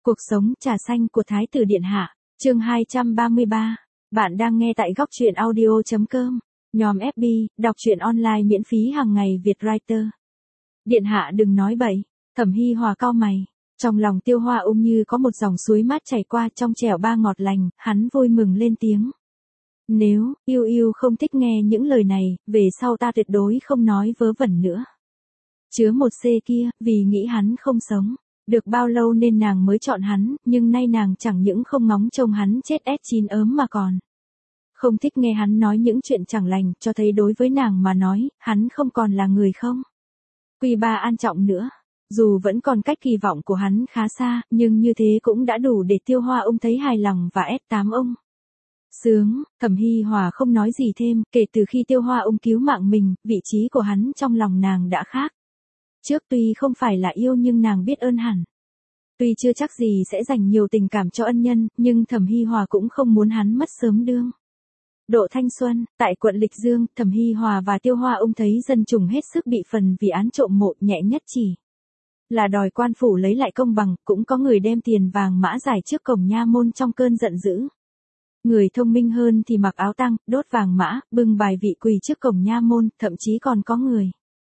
Cuộc sống trà xanh của Thái tử Điện Hạ, chương 233. Bạn đang nghe tại góc truyện audio.com. Nhòm FB, đọc truyện online miễn phí hàng ngày Việt Writer. Điện Hạ đừng nói bậy. Thẩm Hi Hòa cau mày. Trong lòng Tiêu Hoa như có một dòng suối mát chảy qua, trong trẻo ba ngọt lành, hắn vui mừng lên tiếng. Nếu yêu yêu không thích nghe những lời này, về sau ta tuyệt đối không nói vớ vẩn nữa. Chứa một C kia, vì nghĩ hắn không sống được bao lâu nên nàng mới chọn hắn, nhưng nay nàng chẳng những không ngóng trông hắn chết S9 ớm mà còn không thích nghe hắn nói những chuyện chẳng lành, cho thấy đối với nàng mà nói, hắn không còn là người không Quy 3 an trọng nữa. Dù vẫn còn cách kỳ vọng của hắn khá xa, nhưng như thế cũng đã đủ để Tiêu Hoa thấy hài lòng và S8 sướng. Thẩm Hi Hòa không nói gì thêm, kể từ khi Tiêu Hoa cứu mạng mình, vị trí của hắn trong lòng nàng đã khác. Trước tuy không phải là yêu nhưng nàng biết ơn hẳn. Tuy chưa chắc gì sẽ dành nhiều tình cảm cho ân nhân, nhưng Thẩm Hi Hòa cũng không muốn hắn mất sớm đương độ thanh xuân. Tại quận Lịch Dương, Thẩm Hi Hòa và Tiêu Hoa thấy dân chúng hết sức bị phần vì án trộm mộ, nhẹ nhất chỉ là đòi quan phủ lấy lại công bằng, cũng có người đem tiền vàng mã giải trước cổng nha môn trong cơn giận dữ. Người thông minh hơn thì mặc áo tang, đốt vàng mã, bưng bài vị quỳ trước cổng nha môn, thậm chí còn có người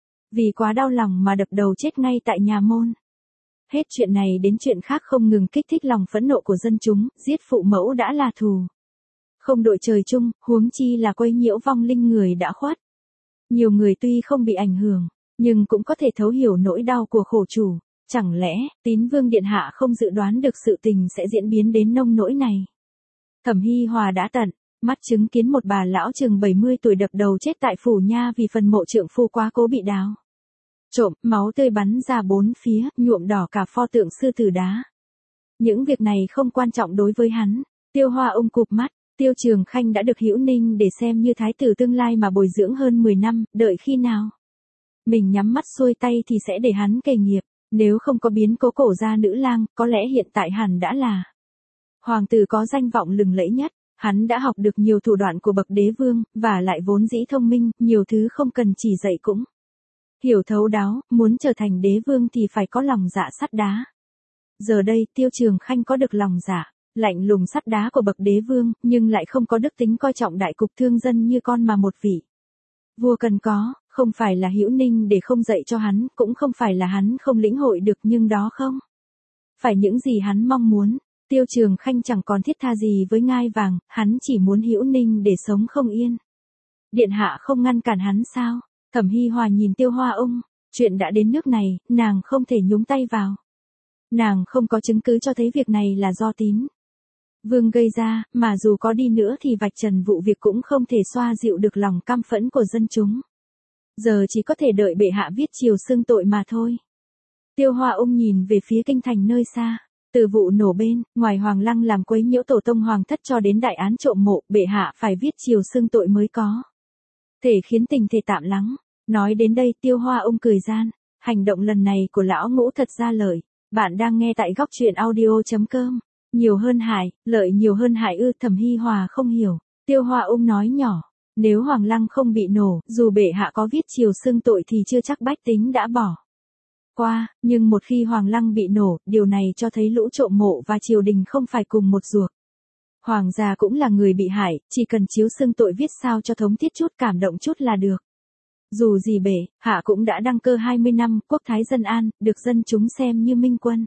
vì quá đau lòng mà đập đầu chết ngay tại nhà môn. Hết chuyện này đến chuyện khác không ngừng kích thích lòng phẫn nộ của dân chúng, giết phụ mẫu đã là thù không đội trời chung, huống chi là quấy nhiễu vong linh người đã khuất. Nhiều người tuy không bị ảnh hưởng, nhưng cũng có thể thấu hiểu nỗi đau của khổ chủ. Chẳng lẽ, Tín Vương Điện Hạ không dự đoán được sự tình sẽ diễn biến đến nông nỗi này? Thẩm Hi Hòa đã tận mắt chứng kiến một bà lão chừng 70 tuổi đập đầu chết tại phủ nha vì phần mộ trượng phu quá cố bị đào trộm, máu tươi bắn ra bốn phía, nhuộm đỏ cả pho tượng sư tử đá. Những việc này không quan trọng đối với hắn. Tiêu Hoa cụp mắt. Tiêu Trường Khanh đã được Hữu Ninh để xem như thái tử tương lai mà bồi dưỡng hơn 10 năm, đợi khi nào mình nhắm mắt xuôi tay thì sẽ để hắn kề nghiệp. Nếu không có biến cố cổ gia nữ lang, có lẽ hiện tại hẳn đã là hoàng tử có danh vọng lừng lẫy nhất. Hắn đã học được nhiều thủ đoạn của bậc đế vương, và lại vốn dĩ thông minh, nhiều thứ không cần chỉ dạy cũng hiểu thấu đáo. Muốn trở thành đế vương thì phải có lòng dạ sắt đá. Giờ đây Tiêu Trường Khanh có được lòng dạ lạnh lùng sắt đá của bậc đế vương, nhưng lại không có đức tính coi trọng đại cục thương dân như con mà một vị vua cần có. Không phải là Hữu Ninh để không dạy cho hắn, cũng không phải là hắn không lĩnh hội được, nhưng đó không phải những gì hắn mong muốn. Tiêu Trường Khanh chẳng còn thiết tha gì với ngai vàng, hắn chỉ muốn Hữu Ninh để sống không yên. Điện Hạ không ngăn cản hắn sao? Thẩm Hi Hòa nhìn Tiêu Hoa chuyện đã đến nước này, nàng không thể nhúng tay vào. Nàng không có chứng cứ cho thấy việc này là do Tín Vương gây ra, mà dù có đi nữa thì vạch trần vụ việc cũng không thể xoa dịu được lòng căm phẫn của dân chúng. Giờ chỉ có thể đợi bệ hạ viết chiều xưng tội mà thôi. Tiêu Hoa nhìn về phía kinh thành nơi xa. Từ vụ nổ bên, ngoài Hoàng Lăng làm quấy nhiễu tổ tông hoàng thất cho đến đại án trộm mộ, bệ hạ phải viết chiều xưng tội mới có thể khiến tình thể tạm lắng. Nói đến đây Tiêu Hoa cười gian. Hành động lần này của lão Ngũ thật ra lợi. Bạn đang nghe tại góc truyện audio.com. Nhiều hơn hại, lợi nhiều hơn hại ư? Thẩm Hi Hòa không hiểu. Tiêu Hoa nói nhỏ. Nếu Hoàng Lăng không bị nổ, dù bệ hạ có viết chiều xưng tội thì chưa chắc bách tính đã bỏ qua, nhưng một khi Hoàng Lăng bị nổ, điều này cho thấy lũ trộm mộ và triều đình không phải cùng một ruột. Hoàng gia cũng là người bị hại, chỉ cần chiếu xưng tội viết sao cho thống thiết chút, cảm động chút là được. Dù gì bệ hạ cũng đã đăng cơ 20 năm, quốc thái dân an, được dân chúng xem như minh quân.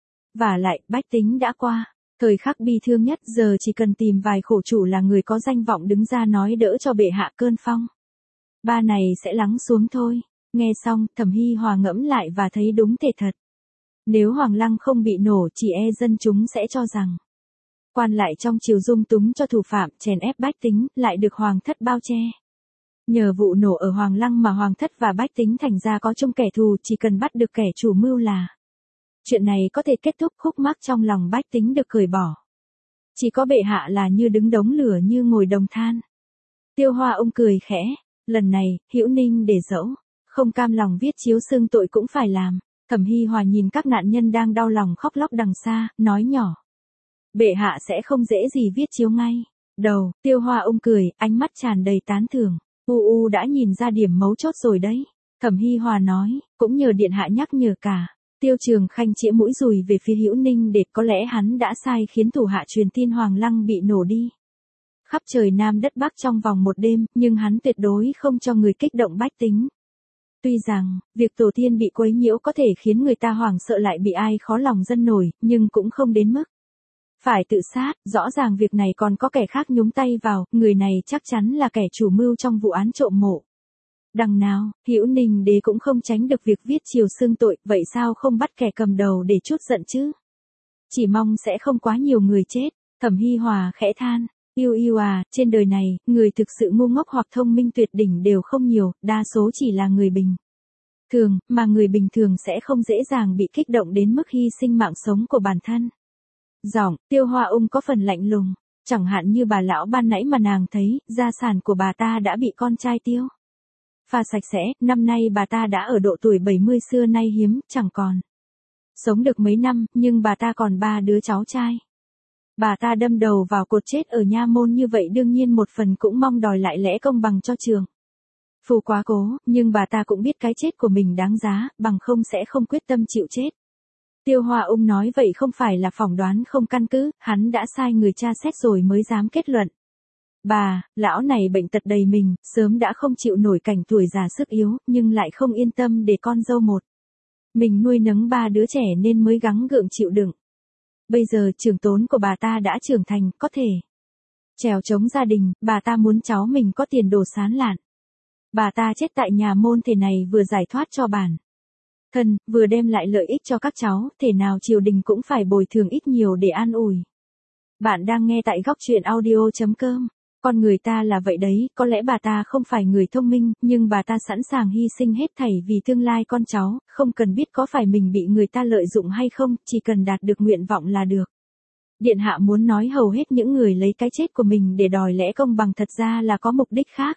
Và lại, bách tính đã qua thời khắc bi thương nhất, giờ chỉ cần tìm vài khổ chủ là người có danh vọng đứng ra nói đỡ cho bệ hạ cơn phong ba này sẽ lắng xuống thôi. Nghe xong, Thẩm Hi Hòa ngẫm lại và thấy đúng thể thật. Nếu Hoàng Lăng không bị nổ, chỉ dân chúng sẽ cho rằng quan lại trong triều dung túng cho thủ phạm, chèn ép bách tính, lại được hoàng thất bao che. Nhờ vụ nổ ở Hoàng Lăng mà hoàng thất và bách tính thành ra có chung kẻ thù, chỉ cần bắt được kẻ chủ mưu là chuyện này có thể kết thúc, khúc mắc trong lòng bách tính được cởi bỏ. Chỉ có bệ hạ là như đứng đống lửa như ngồi đồng than. Tiêu Hoa cười khẽ. Lần này, Hữu Ninh để dẫu không cam lòng viết chiếu xưng tội cũng phải làm. Thẩm Hi Hòa nhìn các nạn nhân đang đau lòng khóc lóc đằng xa, nói nhỏ. Bệ hạ sẽ không dễ gì viết chiếu ngay đầu. Tiêu Hoa cười, ánh mắt tràn đầy tán thưởng. Đã nhìn ra điểm mấu chốt rồi đấy. Thẩm Hi Hòa nói, cũng nhờ điện hạ nhắc nhở cả. Tiêu Trường Khanh chĩa mũi dùi về phía Hữu Ninh Đệt, có lẽ hắn đã sai khiến thủ hạ truyền tin Hoàng Lăng bị nổ đi. Khắp trời Nam đất Bắc trong vòng một đêm, nhưng hắn tuyệt đối không cho người kích động bách tính. Tuy rằng, việc tổ tiên bị quấy nhiễu có thể khiến người ta hoảng sợ lại bị ai khó lòng dân nổi, nhưng cũng không đến mức phải tự sát. Rõ ràng việc này còn có kẻ khác nhúng tay vào, người này chắc chắn là kẻ chủ mưu trong vụ án trộm mộ. Đằng nào, Hữu Ninh Đế cũng không tránh được việc viết chiều xưng tội, vậy sao không bắt kẻ cầm đầu để trút giận chứ? Chỉ mong sẽ không quá nhiều người chết. Thẩm Hi Hòa khẽ than, yêu yêu à, trên đời này, người thực sự ngu ngốc hoặc thông minh tuyệt đỉnh đều không nhiều, đa số chỉ là người bình thường, mà người bình thường sẽ không dễ dàng bị kích động đến mức hy sinh mạng sống của bản thân. Giọng Tiêu Hoa Ung có phần lạnh lùng, chẳng hạn như bà lão ban nãy mà nàng thấy, gia sản của bà ta đã bị con trai Tiêu pha sạch sẽ, năm nay bà ta đã ở độ tuổi 70, xưa nay hiếm, chẳng còn sống được mấy năm, nhưng bà ta còn 3 đứa cháu trai. Bà ta đâm đầu vào cột chết ở nha môn như vậy đương nhiên một phần cũng mong đòi lại lẽ công bằng cho trường phu quá cố, nhưng bà ta cũng biết cái chết của mình đáng giá, bằng không sẽ không quyết tâm chịu chết. Tiêu Hoa Ung nói vậy không phải là phỏng đoán không căn cứ, hắn đã sai người tra xét rồi mới dám kết luận. Bà, lão này bệnh tật đầy mình, sớm đã không chịu nổi cảnh tuổi già sức yếu, nhưng lại không yên tâm để con dâu một mình nuôi nấng 3 đứa trẻ nên mới gắng gượng chịu đựng. Bây giờ trưởng tốn của bà ta đã trưởng thành, có thể trèo chống gia đình, bà ta muốn cháu mình có tiền đồ sáng lạn. Bà ta chết tại nhà môn thế này vừa giải thoát cho bản thân, vừa đem lại lợi ích cho các cháu, thể nào triều đình cũng phải bồi thường ít nhiều để an ủi. Bạn đang nghe tại góc truyện audio.com. Con người ta là vậy đấy, có lẽ bà ta không phải người thông minh, nhưng bà ta sẵn sàng hy sinh hết thảy vì tương lai con cháu, không cần biết có phải mình bị người ta lợi dụng hay không, chỉ cần đạt được nguyện vọng là được. Điện hạ muốn nói hầu hết những người lấy cái chết của mình để đòi lẽ công bằng thật ra là có mục đích khác.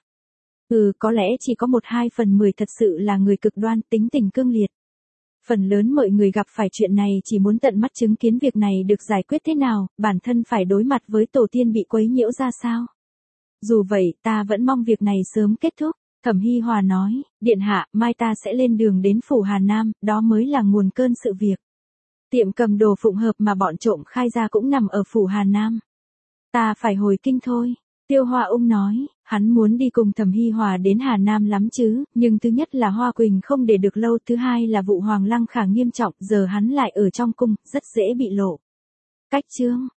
Có lẽ chỉ có 1/2/10 thật sự là người cực đoan, tính tình cương liệt. Phần lớn mọi người gặp phải chuyện này chỉ muốn tận mắt chứng kiến việc này được giải quyết thế nào, bản thân phải đối mặt với tổ tiên bị quấy nhiễu ra sao. Dù vậy, ta vẫn mong việc này sớm kết thúc. Thẩm Hi Hòa nói, điện hạ, mai ta sẽ lên đường đến phủ Hà Nam, đó mới là nguồn cơn sự việc. Tiệm cầm đồ Phụng Hợp mà bọn trộm khai ra cũng nằm ở phủ Hà Nam. Ta phải hồi kinh thôi. Tiêu Hoa Ung nói, hắn muốn đi cùng Thẩm Hi Hòa đến Hà Nam lắm chứ, nhưng thứ nhất là Hoa Quỳnh không để được lâu, thứ hai là vụ Hoàng Lăng khá nghiêm trọng, giờ hắn lại ở trong cung, rất dễ bị lộ cách chương.